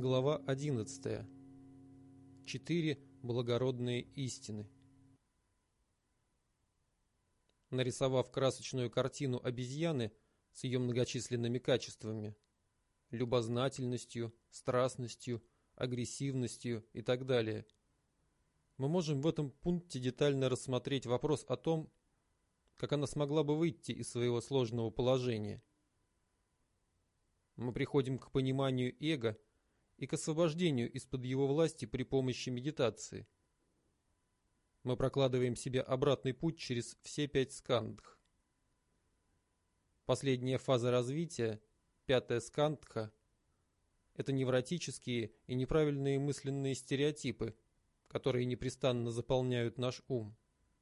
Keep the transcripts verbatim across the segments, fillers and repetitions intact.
Глава одиннадцатая. Четыре благородные истины. Нарисовав красочную картину обезьяны с ее многочисленными качествами, любознательностью, страстностью, агрессивностью и так далее, мы можем в этом пункте детально рассмотреть вопрос о том, как она смогла бы выйти из своего сложного положения. Мы приходим к пониманию эго и к освобождению из-под его власти при помощи медитации. Мы прокладываем себе обратный путь через все пять скандх. Последняя фаза развития, пятая скандха, это невротические и неправильные мысленные стереотипы, которые непрестанно заполняют наш ум.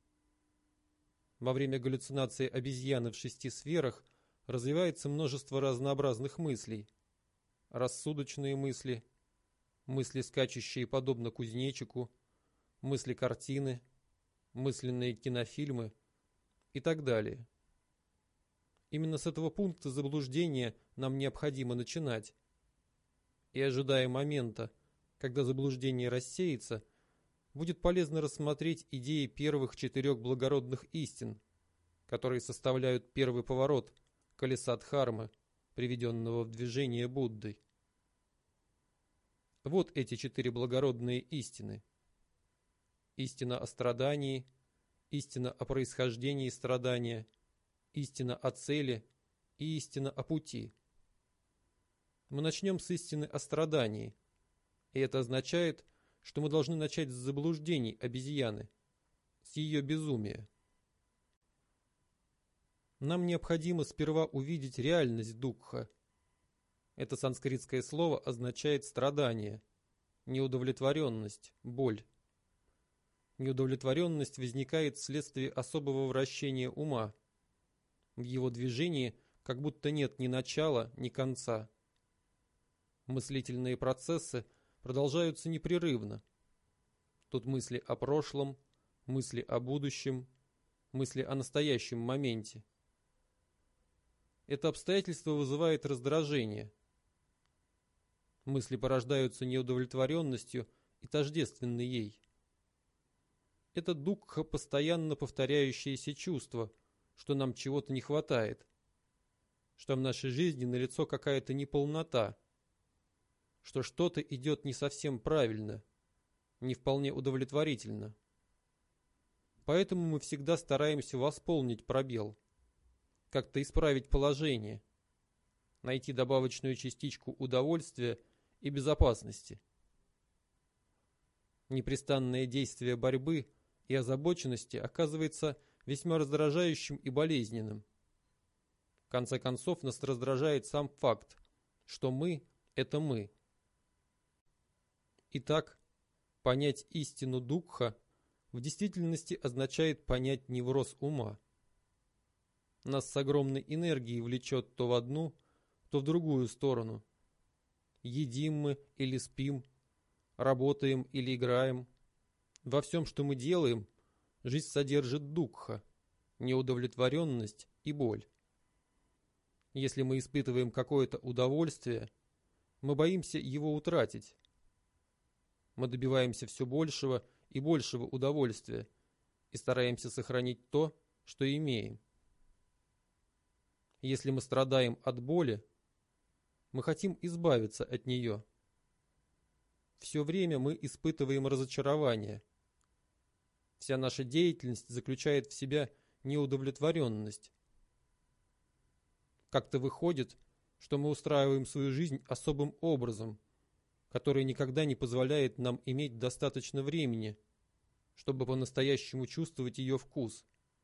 Во время галлюцинации обезьяны в шести сферах развивается множество разнообразных мыслей. Рассудочные мысли, мысли, скачущие подобно кузнечику, мысли-картины, мысленные кинофильмы и так далее. Именно с этого пункта заблуждения нам необходимо начинать. И, ожидая момента, когда заблуждение рассеется, будет полезно рассмотреть идеи первых четырех благородных истин, которые составляют первый поворот колеса Дхармы, приведенного в движение Буддой. Вот эти четыре благородные истины. Истина о страдании, истина о происхождении страдания, истина о цели и истина о пути. Мы начнем с истины о страдании, и это означает, что мы должны начать с заблуждений обезьяны, с ее безумия. Нам необходимо сперва увидеть реальность дукха. Это санскритское слово означает страдание, неудовлетворенность, боль. Неудовлетворенность возникает вследствие особого вращения ума. В его движении как будто нет ни начала, ни конца. Мыслительные процессы продолжаются непрерывно. Тут мысли о прошлом, мысли о будущем, мысли о настоящем моменте. Это обстоятельство вызывает раздражение. Мысли порождаются неудовлетворенностью и тождественны ей. Это дукха, постоянно повторяющееся чувство, что нам чего-то не хватает, что в нашей жизни налицо какая-то неполнота, что что-то идет не совсем правильно, не вполне удовлетворительно. Поэтому мы всегда стараемся восполнить пробел, как-то исправить положение, найти добавочную частичку удовольствия и безопасности. Непрестанное действие борьбы и озабоченности оказывается весьма раздражающим и болезненным. В конце концов, нас раздражает сам факт, что мы – это мы. Итак, понять истину дукха в действительности означает понять невроз ума. Нас с огромной энергией влечет то в одну, то в другую сторону. Едим мы или спим, работаем или играем. Во всем, что мы делаем, жизнь содержит дукха, неудовлетворенность и боль. Если мы испытываем какое-то удовольствие, мы боимся его утратить. Мы добиваемся все большего и большего удовольствия и стараемся сохранить то, что имеем. Если мы страдаем от боли, мы хотим избавиться от нее. Все время мы испытываем разочарование. Вся наша деятельность заключает в себя неудовлетворенность. Как-то выходит, что мы устраиваем свою жизнь особым образом, который никогда не позволяет нам иметь достаточно времени, чтобы по-настоящему чувствовать ее вкус.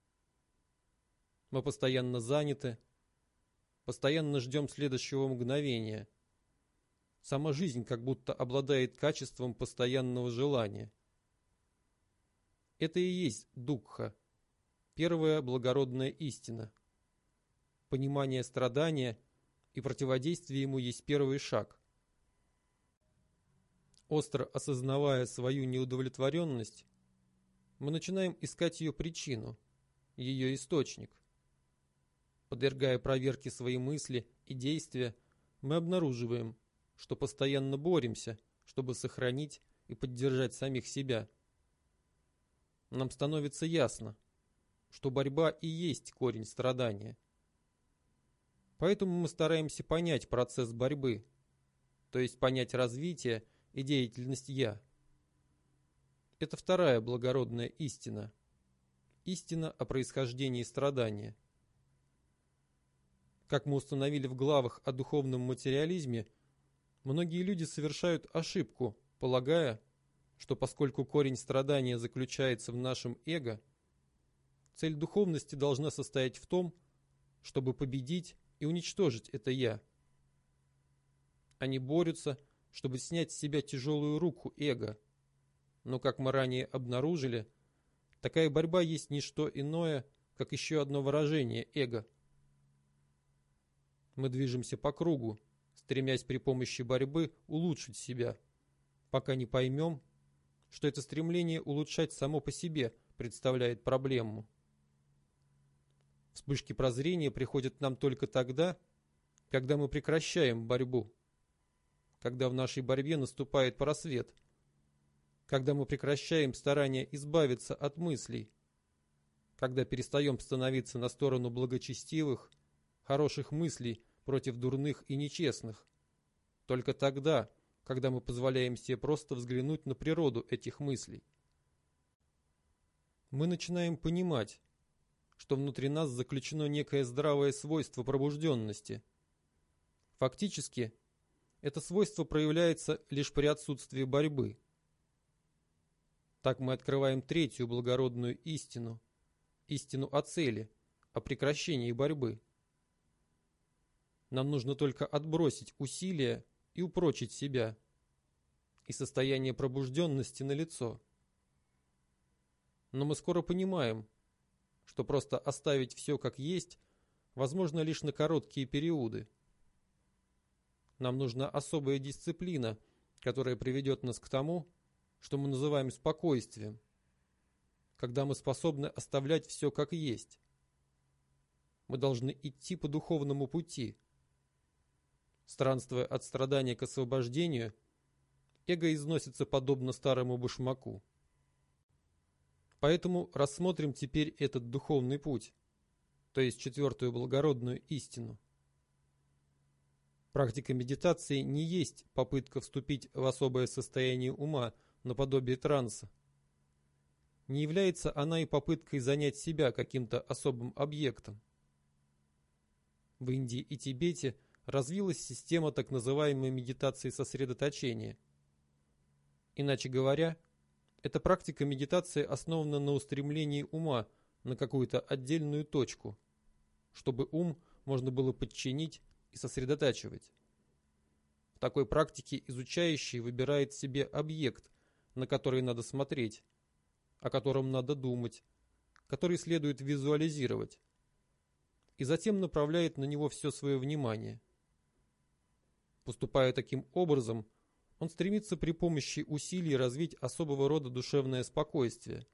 Мы постоянно заняты, постоянно ждем следующего мгновения. Сама жизнь как будто обладает качеством постоянного желания. Это и есть дукха, первая благородная истина. Понимание страдания и противодействие ему есть первый шаг. Остро осознавая свою неудовлетворенность, мы начинаем искать ее причину, ее источник. Подвергая проверке свои мысли и действия, мы обнаруживаем, что постоянно боремся, чтобы сохранить и поддержать самих себя. Нам становится ясно, что борьба и есть корень страдания. Поэтому мы стараемся понять процесс борьбы, то есть понять развитие и деятельность «я». Это вторая благородная истина. Истина о происхождении страдания. Как мы установили в главах о духовном материализме, многие люди совершают ошибку, полагая, что поскольку корень страдания заключается в нашем эго, цель духовности должна состоять в том, чтобы победить и уничтожить это «я». Они борются, чтобы снять с себя тяжелую руку эго, но, как мы ранее обнаружили, такая борьба есть не что иное, как еще одно выражение эго. Мы движемся по кругу, стремясь при помощи борьбы улучшить себя, пока не поймем, что это стремление улучшать само по себе представляет проблему. Вспышки прозрения приходят нам только тогда, когда мы прекращаем борьбу, когда в нашей борьбе наступает просвет, когда мы прекращаем старание избавиться от мыслей, когда перестаем становиться на сторону благочестивых, хороших мыслей против дурных и нечестных, только тогда, когда мы позволяем себе просто взглянуть на природу этих мыслей. Мы начинаем понимать, что внутри нас заключено некое здравое свойство пробужденности. Фактически, это свойство проявляется лишь при отсутствии борьбы. Так мы открываем третью благородную истину, истину о цели, о прекращении борьбы. Нам нужно только отбросить усилия и упрочить себя, и состояние пробужденности налицо. Но мы скоро понимаем, что просто оставить все как есть возможно лишь на короткие периоды. Нам нужна особая дисциплина, которая приведет нас к тому, что мы называем спокойствием, когда мы способны оставлять все как есть. Мы должны идти по духовному пути. Странствуя от страдания к освобождению, эго износится подобно старому башмаку. Поэтому рассмотрим теперь этот духовный путь, то есть четвертую благородную истину. Практика медитации не есть попытка вступить в особое состояние ума, наподобие транса. Не является она и попыткой занять себя каким-то особым объектом. В Индии и Тибете развилась система так называемой медитации сосредоточения. Иначе говоря, эта практика медитации основана на устремлении ума на какую-то отдельную точку, чтобы ум можно было подчинить и сосредотачивать. В такой практике изучающий выбирает себе объект, на который надо смотреть, о котором надо думать, который следует визуализировать, и затем направляет на него все свое внимание. Поступая таким образом, он стремится при помощи усилий развить особого рода душевное спокойствие.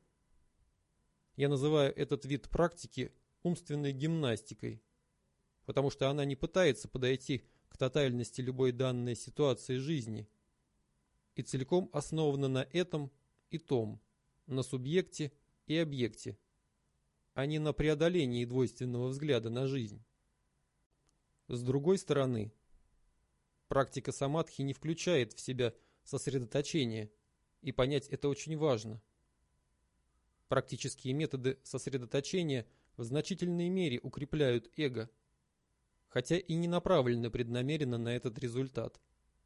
Я называю этот вид практики умственной гимнастикой, потому что она не пытается подойти к тотальности любой данной ситуации жизни и целиком основана на этом и том, на субъекте и объекте, а не на преодолении двойственного взгляда на жизнь. С другой стороны, практика самадхи не включает в себя сосредоточение, и понять это очень важно. Практические методы сосредоточения в значительной мере укрепляют эго, хотя и не направлены преднамеренно на этот результат.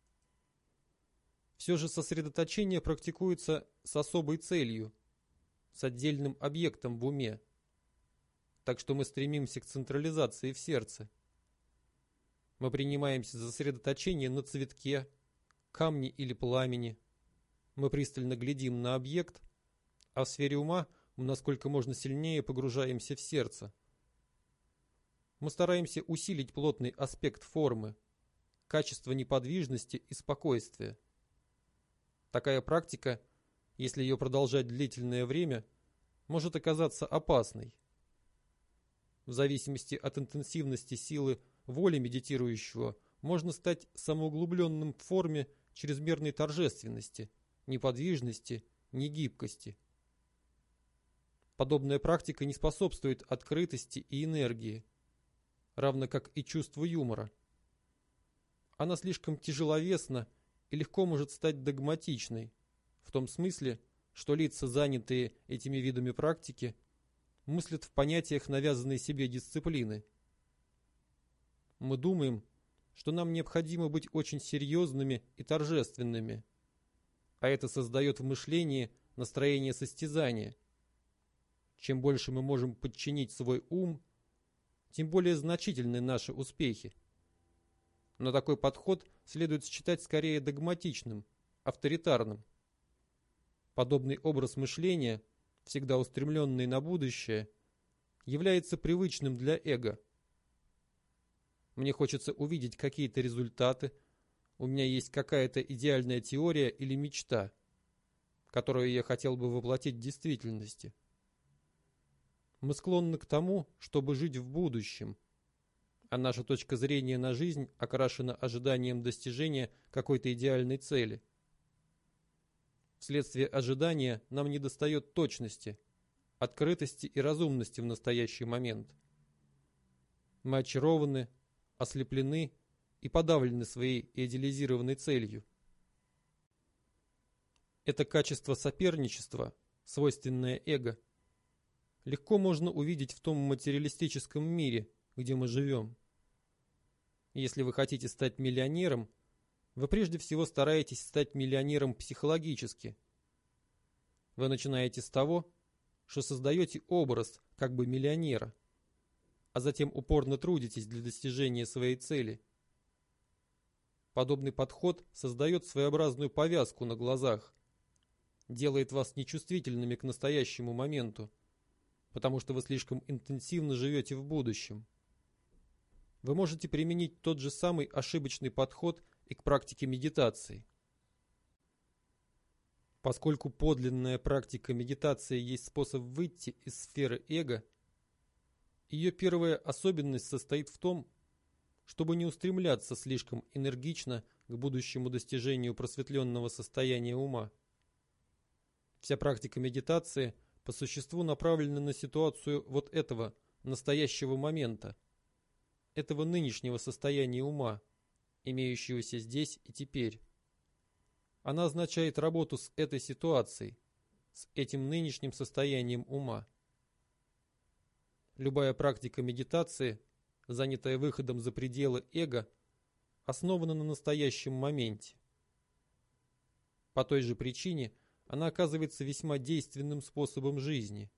Все же сосредоточение практикуется с особой целью, с отдельным объектом в уме, так что мы стремимся к централизации в сердце. Мы принимаемся за сосредоточение на цветке, камне или пламени. Мы пристально глядим на объект, а в сфере ума мы насколько можно сильнее погружаемся в сердце. Мы стараемся усилить плотный аспект формы, качество неподвижности и спокойствия. Такая практика, если ее продолжать длительное время, может оказаться опасной. В зависимости от интенсивности силы воли медитирующего можно стать самоуглубленным в форме чрезмерной торжественности, неподвижности, негибкости. Подобная практика не способствует открытости и энергии, равно как и чувству юмора. Она слишком тяжеловесна и легко может стать догматичной, в том смысле, что лица, занятые этими видами практики, мыслят в понятиях навязанной себе дисциплины. Мы думаем, что нам необходимо быть очень серьезными и торжественными, а это создает в мышлении настроение состязания. Чем больше мы можем подчинить свой ум, тем более значительны наши успехи. Но такой подход следует считать скорее догматичным, авторитарным. Подобный образ мышления, всегда устремленный на будущее, является привычным для эго. Мне хочется увидеть какие-то результаты, у меня есть какая-то идеальная теория или мечта, которую я хотел бы воплотить в действительности. Мы склонны к тому, чтобы жить в будущем, а наша точка зрения на жизнь окрашена ожиданием достижения какой-то идеальной цели. Вследствие ожидания нам недостает точности, открытости и разумности в настоящий момент. Мы очарованы, ослеплены и подавлены своей идеализированной целью. Это качество соперничества, свойственное эго, легко можно увидеть в том материалистическом мире, где мы живем. Если вы хотите стать миллионером, вы прежде всего стараетесь стать миллионером психологически. Вы начинаете с того, что создаете образ как бы миллионера, а затем упорно трудитесь для достижения своей цели. Подобный подход создает своеобразную повязку на глазах, делает вас нечувствительными к настоящему моменту, потому что вы слишком интенсивно живете в будущем. Вы можете применить тот же самый ошибочный подход и к практике медитации. Поскольку подлинная практика медитации есть способ выйти из сферы эго, ее первая особенность состоит в том, чтобы не устремляться слишком энергично к будущему достижению просветленного состояния ума. Вся практика медитации по существу направлена на ситуацию вот этого настоящего момента, этого нынешнего состояния ума, имеющегося здесь и теперь. Она означает работу с этой ситуацией, с этим нынешним состоянием ума. Любая практика медитации, занятая выходом за пределы эго, основана на настоящем моменте. По той же причине она оказывается весьма действенным способом жизни.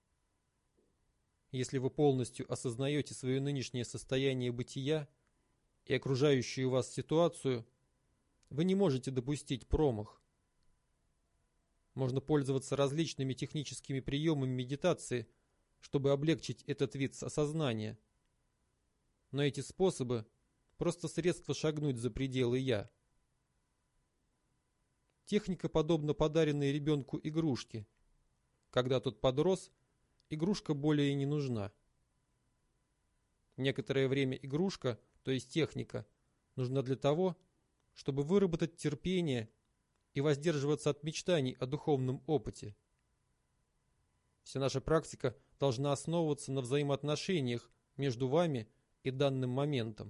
Если вы полностью осознаете свое нынешнее состояние бытия и окружающую вас ситуацию, вы не можете допустить промах. Можно пользоваться различными техническими приемами медитации, чтобы облегчить этот вид осознания. Но эти способы – просто средства шагнуть за пределы «я». Техника подобна подаренной ребенку игрушке. Когда тот подрос, игрушка более не нужна. Некоторое время игрушка, то есть техника, нужна для того, чтобы выработать терпение и воздерживаться от мечтаний о духовном опыте. Вся наша практика должна основываться на взаимоотношениях между вами и данным моментом.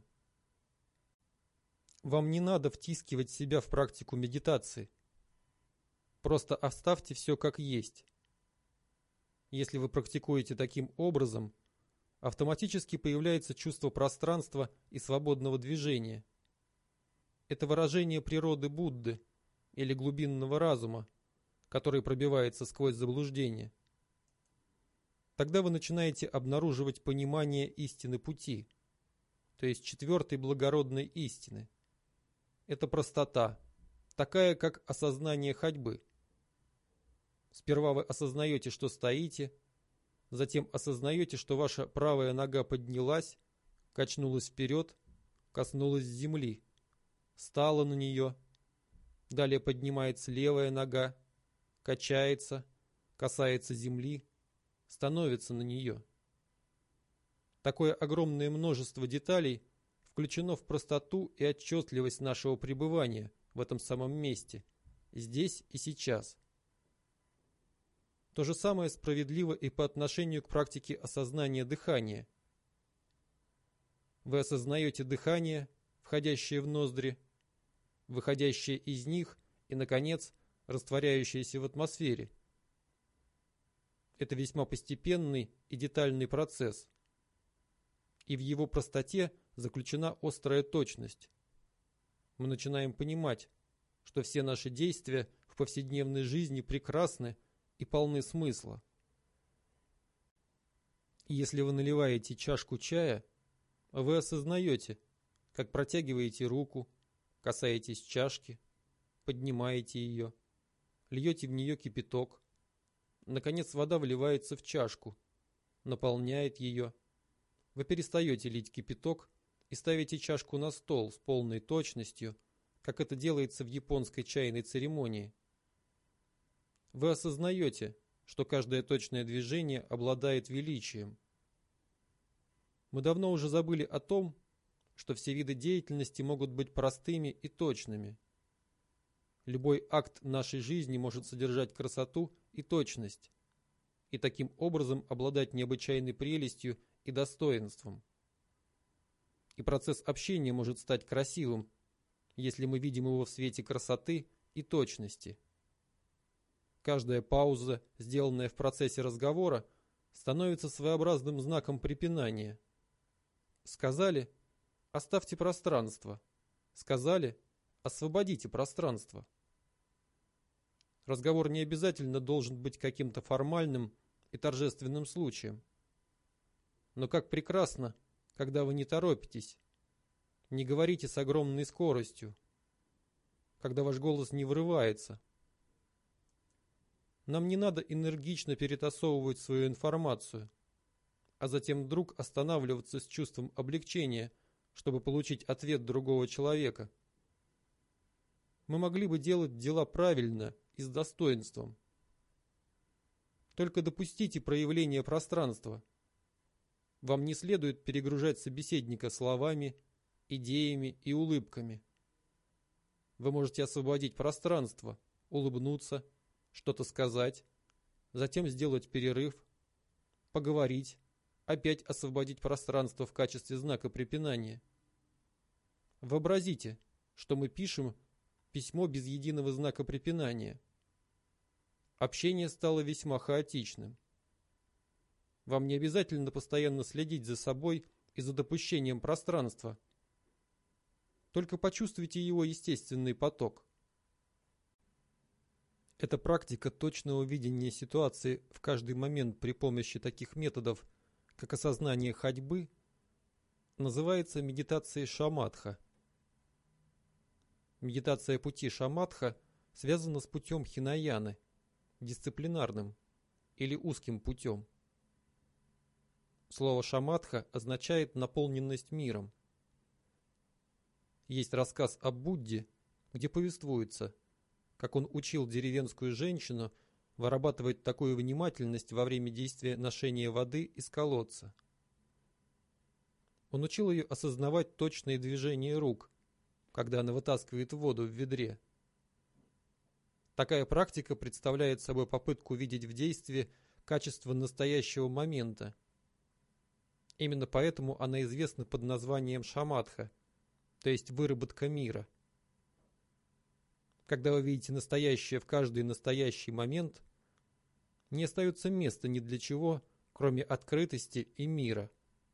Вам не надо втискивать себя в практику медитации. Просто оставьте все как есть. Если вы практикуете таким образом, автоматически появляется чувство пространства и свободного движения. Это выражение природы Будды или глубинного разума, который пробивается сквозь заблуждение. Тогда вы начинаете обнаруживать понимание истины пути, то есть четвертой благородной истины. Это простота, такая как осознание ходьбы. Сперва вы осознаете, что стоите, затем осознаете, что ваша правая нога поднялась, качнулась вперед, коснулась земли, стала на нее, далее поднимается левая нога, качается, касается земли, становится на нее. Такое огромное множество деталей включено в простоту и отчетливость нашего пребывания в этом самом месте, здесь и сейчас. То же самое справедливо и по отношению к практике осознания дыхания. Вы осознаете дыхание, входящее в ноздри, выходящее из них и, наконец, растворяющееся в атмосфере. Это весьма постепенный и детальный процесс, и в его простоте заключена острая точность. Мы начинаем понимать, что все наши действия в повседневной жизни прекрасны и полны смысла. И если вы наливаете чашку чая, вы осознаете, как протягиваете руку, касаетесь чашки, поднимаете ее, льете в нее кипяток. Наконец вода вливается в чашку, наполняет ее. Вы перестаете лить кипяток и ставите чашку на стол с полной точностью, как это делается в японской чайной церемонии. Вы осознаете, что каждое точное движение обладает величием. Мы давно уже забыли о том, что все виды деятельности могут быть простыми и точными. Любой акт нашей жизни может содержать красоту и точность, и таким образом обладать необычайной прелестью и достоинством. И процесс общения может стать красивым, если мы видим его в свете красоты и точности. Каждая пауза, сделанная в процессе разговора, становится своеобразным знаком препинания. Сказали – оставьте пространство. Сказали – освободите пространство. Разговор не обязательно должен быть каким-то формальным и торжественным случаем. Но как прекрасно, когда вы не торопитесь, не говорите с огромной скоростью, когда ваш голос не вырывается. Нам не надо энергично перетасовывать свою информацию, а затем вдруг останавливаться с чувством облегчения, чтобы получить ответ другого человека. Мы могли бы делать дела правильно и с достоинством. Только допустите проявление пространства. Вам не следует перегружать собеседника словами, идеями и улыбками. Вы можете освободить пространство, улыбнуться, что-то сказать, затем сделать перерыв, поговорить, опять освободить пространство в качестве знака препинания. Вообразите, что мы пишем письмо без единого знака препинания. Общение стало весьма хаотичным. Вам не обязательно постоянно следить за собой и за допущением пространства. Только почувствуйте его естественный поток. Эта практика точного видения ситуации в каждый момент при помощи таких методов, как осознание ходьбы, называется медитацией шаматха. Медитация пути шаматха связана с путем хинаяны, дисциплинарным или узким путем. Слово шаматха означает наполненность миром. Есть рассказ о Будде, где повествуется, как он учил деревенскую женщину вырабатывать такую внимательность во время действия ношения воды из колодца. Он учил ее осознавать точные движения рук, когда она вытаскивает воду в ведре. Такая практика представляет собой попытку видеть в действии качество настоящего момента. Именно поэтому она известна под названием шаматха, то есть выработка мира. Когда вы видите настоящее в каждый настоящий момент, не остается места ни для чего, кроме открытости и мира.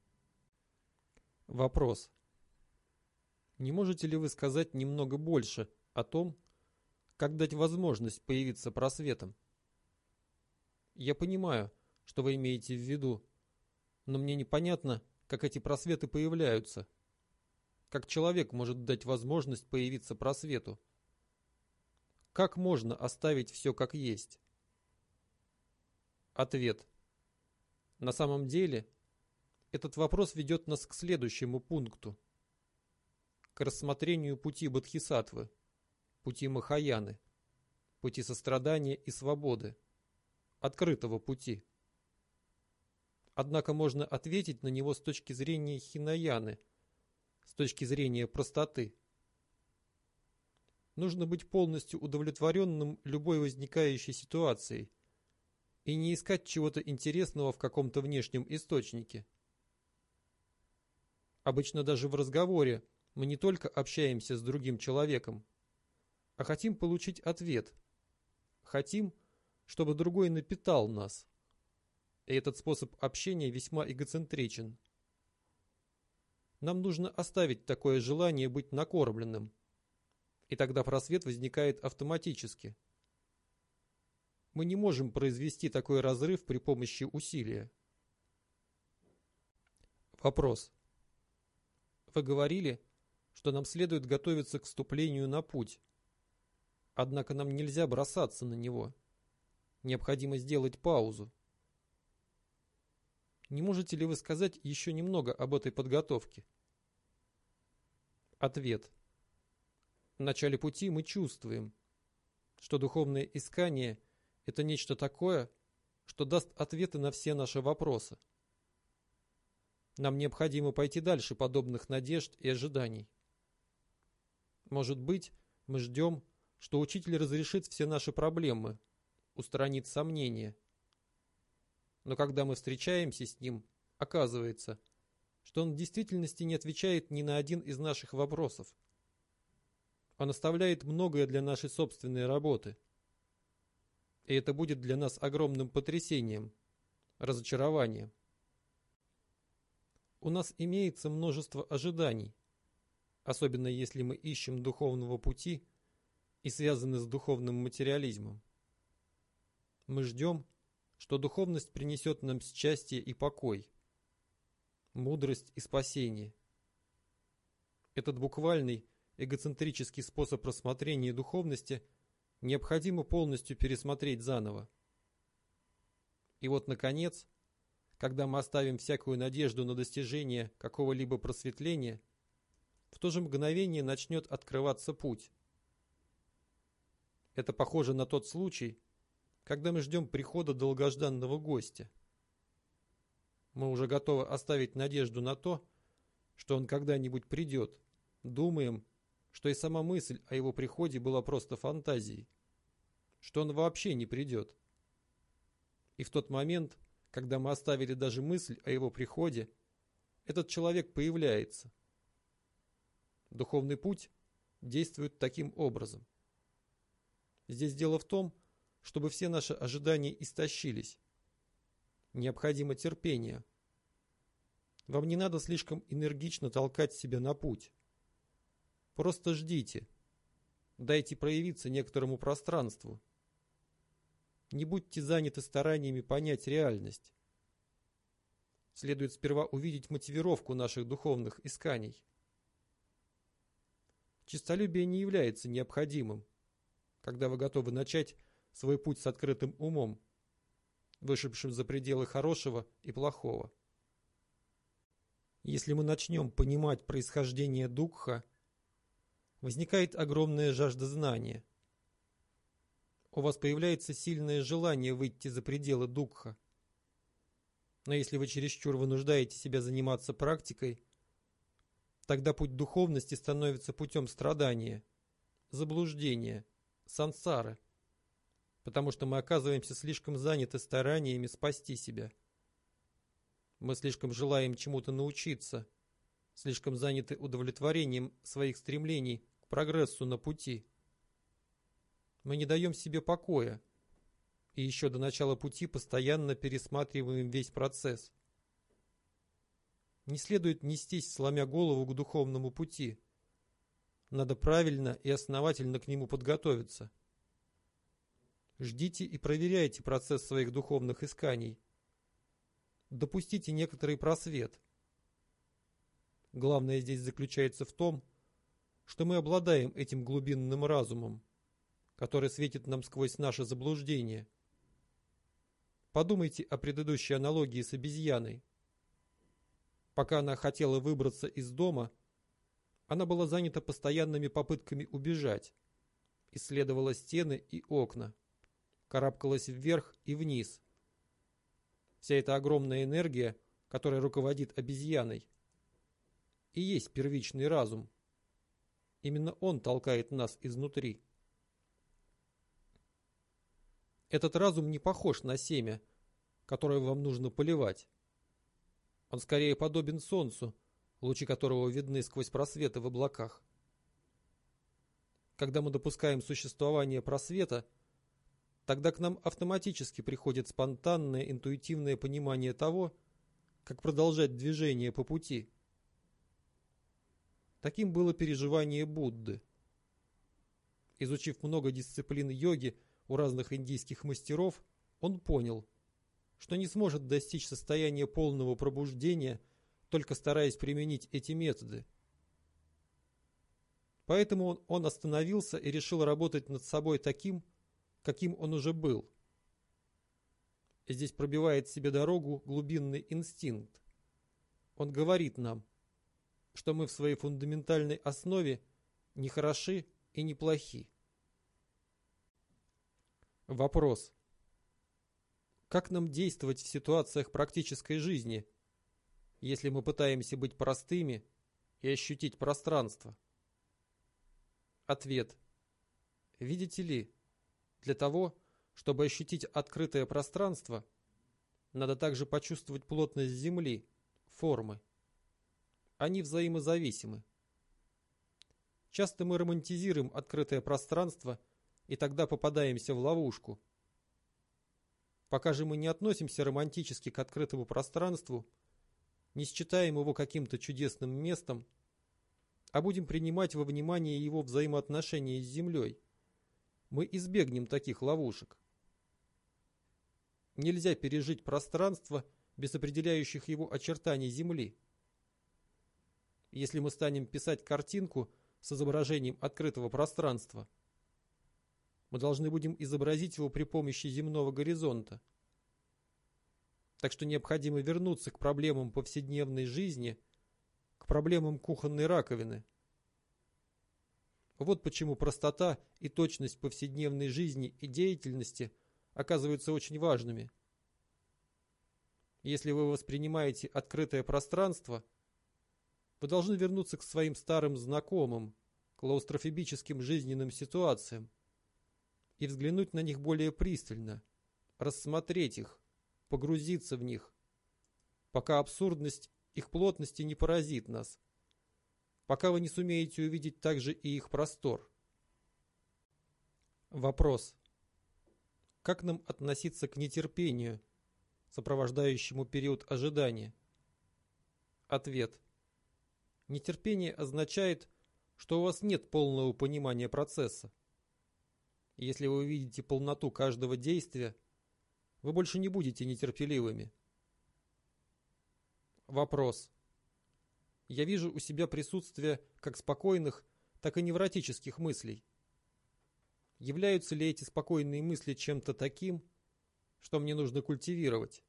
Вопрос. Не можете ли вы сказать немного больше о том, как дать возможность появиться просветам? Я понимаю, что вы имеете в виду, но мне непонятно, как эти просветы появляются. Как человек может дать возможность появиться просвету? Как можно оставить все как есть? Ответ. На самом деле, этот вопрос ведет нас к следующему пункту. К рассмотрению пути Бодхисаттвы, пути Махаяны, пути сострадания и свободы, открытого пути. Однако можно ответить на него с точки зрения хинаяны, с точки зрения простоты. Нужно быть полностью удовлетворенным любой возникающей ситуацией и не искать чего-то интересного в каком-то внешнем источнике. Обычно даже в разговоре мы не только общаемся с другим человеком, а хотим получить ответ. Хотим, чтобы другой напитал нас. И этот способ общения весьма эгоцентричен. Нам нужно оставить такое желание быть накормленным, и тогда просвет возникает автоматически. Мы не можем произвести такой разрыв при помощи усилия. Вопрос. Вы говорили, что нам следует готовиться к вступлению на путь. Однако нам нельзя бросаться на него. Необходимо сделать паузу. Не можете ли вы сказать еще немного об этой подготовке? Ответ. В начале пути мы чувствуем, что духовное искание – это нечто такое, что даст ответы на все наши вопросы. Нам необходимо пойти дальше подобных надежд и ожиданий. Может быть, мы ждем, что учитель разрешит все наши проблемы, устранит сомнения. Но когда мы встречаемся с ним, оказывается, что он в действительности не отвечает ни на один из наших вопросов. Он оставляет многое для нашей собственной работы. И это будет для нас огромным потрясением, разочарованием. У нас имеется множество ожиданий, особенно если мы ищем духовного пути и связаны с духовным материализмом. Мы ждем, что духовность принесет нам счастье и покой, мудрость и спасение. Этот буквальный эгоцентрический способ рассмотрения духовности необходимо полностью пересмотреть заново. И вот, наконец, когда мы оставим всякую надежду на достижение какого-либо просветления, в то же мгновение начнет открываться путь. Это похоже на тот случай, когда мы ждем прихода долгожданного гостя. Мы уже готовы оставить надежду на то, что он когда-нибудь придет. Думаем, что и сама мысль о его приходе была просто фантазией, что он вообще не придет. И в тот момент, когда мы оставили даже мысль о его приходе, этот человек появляется. Духовный путь действует таким образом. Здесь дело в том, чтобы все наши ожидания истощились. Необходимо терпение. Вам не надо слишком энергично толкать себя на путь. Просто ждите. Дайте проявиться некоторому пространству. Не будьте заняты стараниями понять реальность. Следует сперва увидеть мотивировку наших духовных исканий. Честолюбие не является необходимым, когда вы готовы начать свой путь с открытым умом, вышедшим за пределы хорошего и плохого. Если мы начнем понимать происхождение Дукха, возникает огромная жажда знания. У вас появляется сильное желание выйти за пределы Дукха. Но если вы чересчур вынуждаете себя заниматься практикой, тогда путь духовности становится путем страдания, заблуждения, сансары, потому что мы оказываемся слишком заняты стараниями спасти себя. Мы слишком желаем чему-то научиться, слишком заняты удовлетворением своих стремлений к прогрессу на пути. Мы не даем себе покоя, и еще до начала пути постоянно пересматриваем весь процесс. Не следует нестись, сломя голову, к духовному пути. Надо правильно и основательно к нему подготовиться. Ждите и проверяйте процесс своих духовных исканий. Допустите некоторый просвет. Главное здесь заключается в том, что мы обладаем этим глубинным разумом, который светит нам сквозь наше заблуждение. Подумайте о предыдущей аналогии с обезьяной. Пока она хотела выбраться из дома, она была занята постоянными попытками убежать, исследовала стены и окна, карабкалась вверх и вниз. Вся эта огромная энергия, которая руководит обезьяной, и есть первичный разум. Именно он толкает нас изнутри. Этот разум не похож на семя, которое вам нужно поливать. Он скорее подобен солнцу, лучи которого видны сквозь просветы в облаках. Когда мы допускаем существование просвета, тогда к нам автоматически приходит спонтанное интуитивное понимание того, как продолжать движение по пути. Таким было переживание Будды. Изучив много дисциплин йоги у разных индийских мастеров, он понял, что не сможет достичь состояния полного пробуждения, только стараясь применить эти методы. Поэтому он, он остановился и решил работать над собой таким, каким он уже был. И здесь пробивает себе дорогу глубинный инстинкт. Он говорит нам, что мы в своей фундаментальной основе не хороши и не плохи. Вопрос. Как нам действовать в ситуациях практической жизни, если мы пытаемся быть простыми и ощутить пространство? Ответ. Видите ли, для того, чтобы ощутить открытое пространство, надо также почувствовать плотность Земли, формы. Они взаимозависимы. Часто мы романтизируем открытое пространство и тогда попадаемся в ловушку. Пока же мы не относимся романтически к открытому пространству, не считаем его каким-то чудесным местом, а будем принимать во внимание его взаимоотношения с Землей, мы избегнем таких ловушек. Нельзя пережить пространство без определяющих его очертаний Земли. Если мы станем писать картинку с изображением открытого пространства, мы должны будем изобразить его при помощи земного горизонта. Так что необходимо вернуться к проблемам повседневной жизни, к проблемам кухонной раковины. Вот почему простота и точность повседневной жизни и деятельности оказываются очень важными. Если вы воспринимаете открытое пространство, вы должны вернуться к своим старым знакомым, клаустрофобическим жизненным ситуациям и взглянуть на них более пристально, рассмотреть их, погрузиться в них, пока абсурдность их плотности не поразит нас, пока вы не сумеете увидеть также и их простор. Вопрос. Как нам относиться к нетерпению, сопровождающему период ожидания? Ответ. Нетерпение означает, что у вас нет полного понимания процесса. Если вы увидите полноту каждого действия, вы больше не будете нетерпеливыми. Вопрос. Я вижу у себя присутствие как спокойных, так и невротических мыслей. Являются ли эти спокойные мысли чем-то таким, что мне нужно культивировать?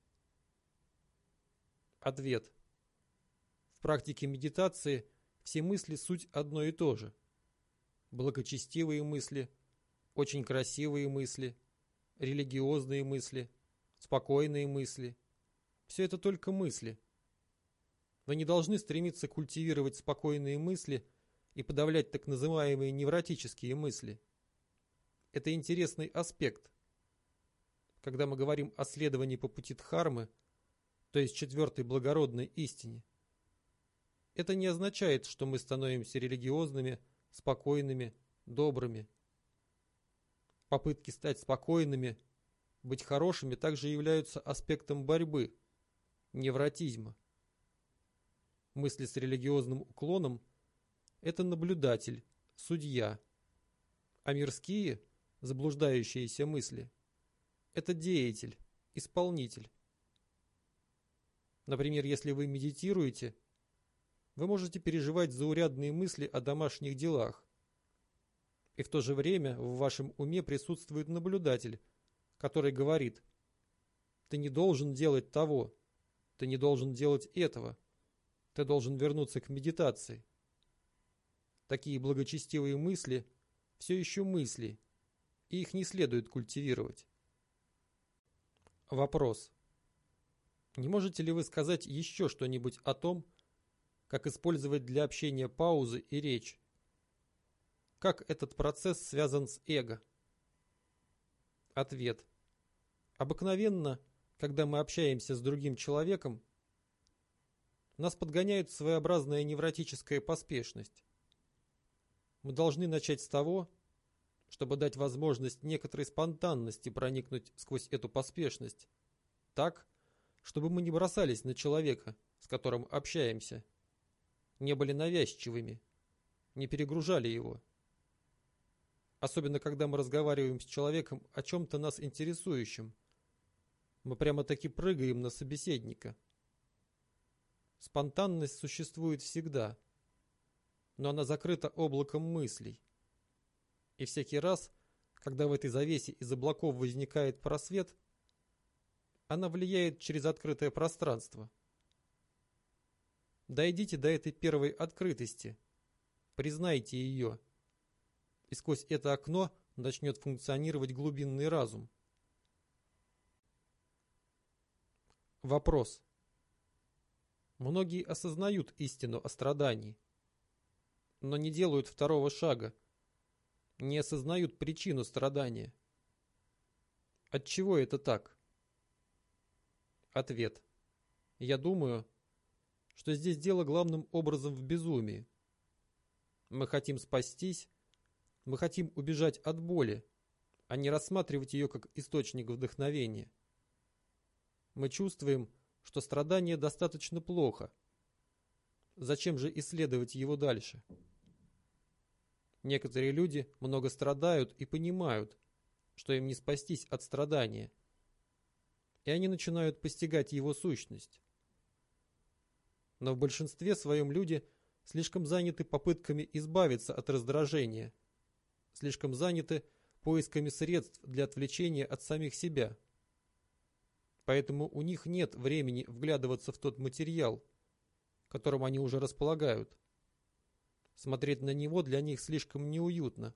Ответ. В практике медитации все мысли суть одно и то же. Благочестивые мысли, очень красивые мысли, религиозные мысли, спокойные мысли. Все это только мысли. Вы не должны стремиться культивировать спокойные мысли и подавлять так называемые невротические мысли. Это интересный аспект. Когда мы говорим о следовании по пути Дхармы, то есть четвертой благородной истине, это не означает, что мы становимся религиозными, спокойными, добрыми. Попытки стать спокойными, быть хорошими также являются аспектом борьбы, невротизма. Мысли с религиозным уклоном – это наблюдатель, судья, а мирские, заблуждающиеся мысли – это деятель, исполнитель. Например, если вы медитируете, вы можете переживать заурядные мысли о домашних делах, и в то же время в вашем уме присутствует наблюдатель, который говорит: «Ты не должен делать того, ты не должен делать этого, ты должен вернуться к медитации». Такие благочестивые мысли все еще мысли, и их не следует культивировать. Вопрос. Не можете ли вы сказать еще что-нибудь о том, как использовать для общения паузы и речь. Как этот процесс связан с эго? Ответ. Обыкновенно, когда мы общаемся с другим человеком, нас подгоняет своеобразная невротическая поспешность. Мы должны начать с того, чтобы дать возможность некоторой спонтанности проникнуть сквозь эту поспешность, так, чтобы мы не бросались на человека, с которым общаемся, не были навязчивыми, не перегружали его. Особенно, когда мы разговариваем с человеком о чем-то нас интересующем, мы прямо-таки прыгаем на собеседника. Спонтанность существует всегда, но она закрыта облаком мыслей. И всякий раз, когда в этой завесе из облаков возникает просвет, она влияет через открытое пространство. Дойдите до этой первой открытости, признайте ее, и сквозь это окно начнет функционировать глубинный разум. Вопрос. Многие осознают истину о страдании, но не делают второго шага, не осознают причину страдания. Отчего это так? Ответ. Я думаю, что здесь дело главным образом в безумии. Мы хотим спастись, мы хотим убежать от боли, а не рассматривать ее как источник вдохновения. Мы чувствуем, что страдание достаточно плохо. Зачем же исследовать его дальше? Некоторые люди много страдают и понимают, что им не спастись от страдания, и они начинают постигать его сущность. Но в большинстве своем люди слишком заняты попытками избавиться от раздражения, слишком заняты поисками средств для отвлечения от самих себя. Поэтому у них нет времени вглядываться в тот материал, которым они уже располагают. Смотреть на него для них слишком неуютно.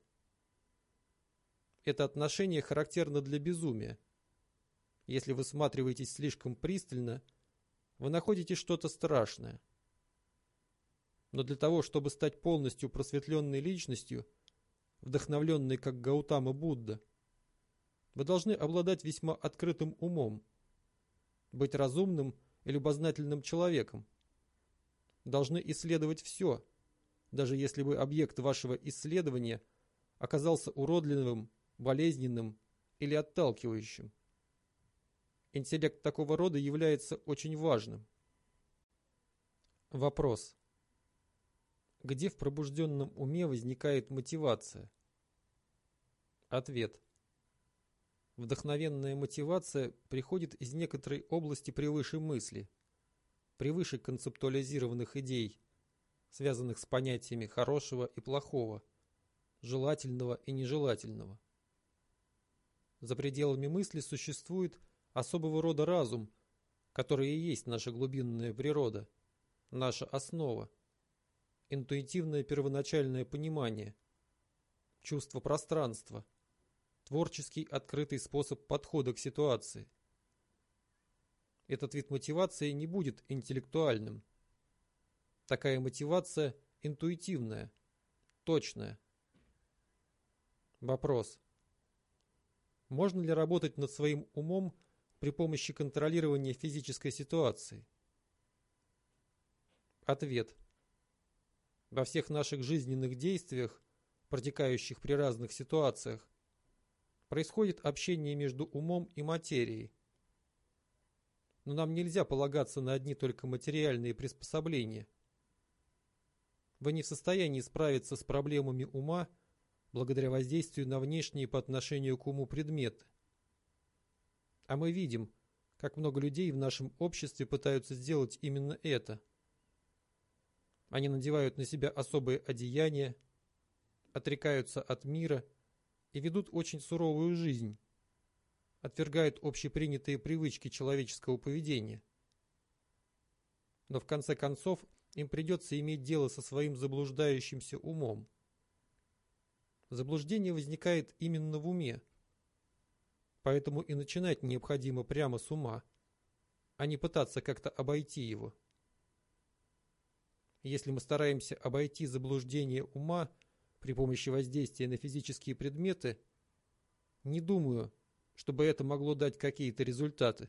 Это отношение характерно для безумия. Если вы всматриваетесь слишком пристально, вы находите что-то страшное. Но для того, чтобы стать полностью просветленной личностью, вдохновленной как Гаутама Будда, вы должны обладать весьма открытым умом, быть разумным и любознательным человеком. Должны исследовать все, даже если бы объект вашего исследования оказался уродливым, болезненным или отталкивающим. Интеллект такого рода является очень важным. Вопрос. Где в пробужденном уме возникает мотивация? Ответ. Вдохновенная мотивация приходит из некоторой области превыше мысли, превыше концептуализированных идей, связанных с понятиями хорошего и плохого, желательного и нежелательного. За пределами мысли существует особого рода разум, который и есть наша глубинная природа, наша основа, интуитивное первоначальное понимание, чувство пространства, творческий открытый способ подхода к ситуации. Этот вид мотивации не будет интеллектуальным. Такая мотивация интуитивная, точная. Вопрос. Можно ли работать над своим умом при помощи контролирования физической ситуации? Ответ. Во всех наших жизненных действиях, протекающих при разных ситуациях, происходит общение между умом и материей. Но нам нельзя полагаться на одни только материальные приспособления. Вы не в состоянии справиться с проблемами ума благодаря воздействию на внешние по отношению к уму предметы. А мы видим, как много людей в нашем обществе пытаются сделать именно это. Они надевают на себя особые одеяния, отрекаются от мира и ведут очень суровую жизнь, отвергают общепринятые привычки человеческого поведения. Но в конце концов им придется иметь дело со своим заблуждающимся умом. Заблуждение возникает именно в уме, поэтому и начинать необходимо прямо с ума, а не пытаться как-то обойти его. Если мы стараемся обойти заблуждение ума при помощи воздействия на физические предметы, не думаю, чтобы это могло дать какие-то результаты.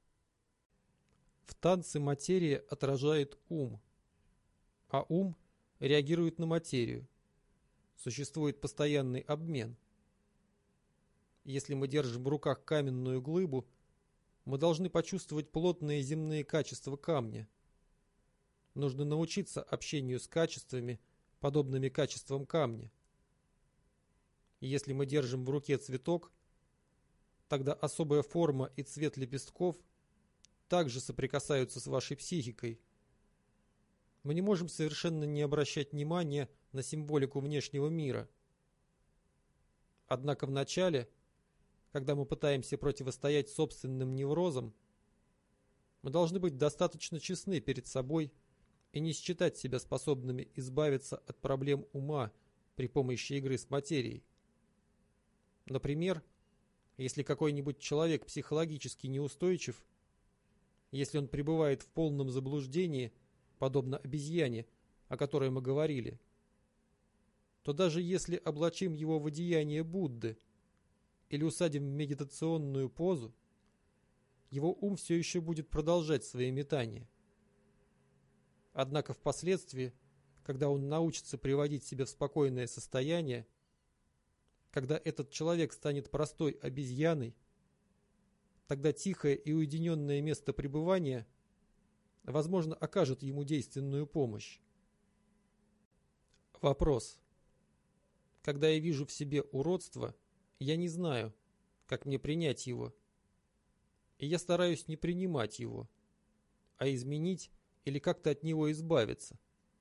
В танце материя отражает ум, а ум реагирует на материю. Существует постоянный обмен. Если мы держим в руках каменную глыбу, мы должны почувствовать плотные земные качества камня. Нужно научиться общению с качествами, подобными качествам камня. Если мы держим в руке цветок, тогда особая форма и цвет лепестков также соприкасаются с вашей психикой. Мы не можем совершенно не обращать внимания на символику внешнего мира. Однако в начале, когда мы пытаемся противостоять собственным неврозам, мы должны быть достаточно честны перед собой и не считать себя способными избавиться от проблем ума при помощи игры с материей. Например, если какой-нибудь человек психологически неустойчив, если он пребывает в полном заблуждении, подобно обезьяне, о которой мы говорили, то даже если облачим его в одеяние Будды или усадим в медитационную позу, его ум все еще будет продолжать свои метания. Однако впоследствии, когда он научится приводить себя в спокойное состояние, когда этот человек станет простой обезьяной, тогда тихое и уединенное место пребывания, возможно, окажет ему действенную помощь. Вопрос. Когда я вижу в себе уродство, я не знаю, как мне принять его. И я стараюсь не принимать его, а изменить или как-то от него избавиться.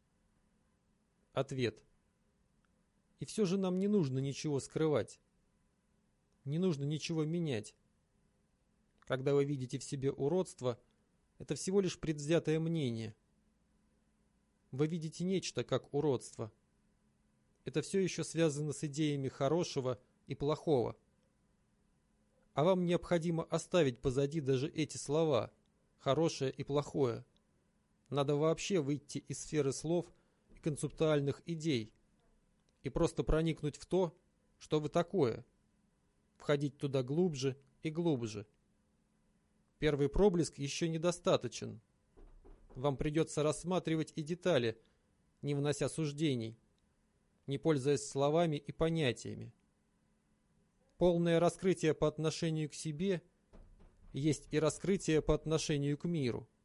Ответ. И все же нам не нужно ничего скрывать. Не нужно ничего менять. Когда вы видите в себе уродство, это всего лишь предвзятое мнение. Вы видите нечто как уродство. Это все еще связано с идеями хорошего и плохого. А вам необходимо оставить позади даже эти слова «хорошее» и «плохое». Надо вообще выйти из сферы слов и концептуальных идей и просто проникнуть в то, что вы такое, входить туда глубже и глубже. Первый проблеск еще недостаточен. Вам придется рассматривать и детали, не внося суждений, не пользуясь словами и понятиями. Полное раскрытие по отношению к себе есть и раскрытие по отношению к миру.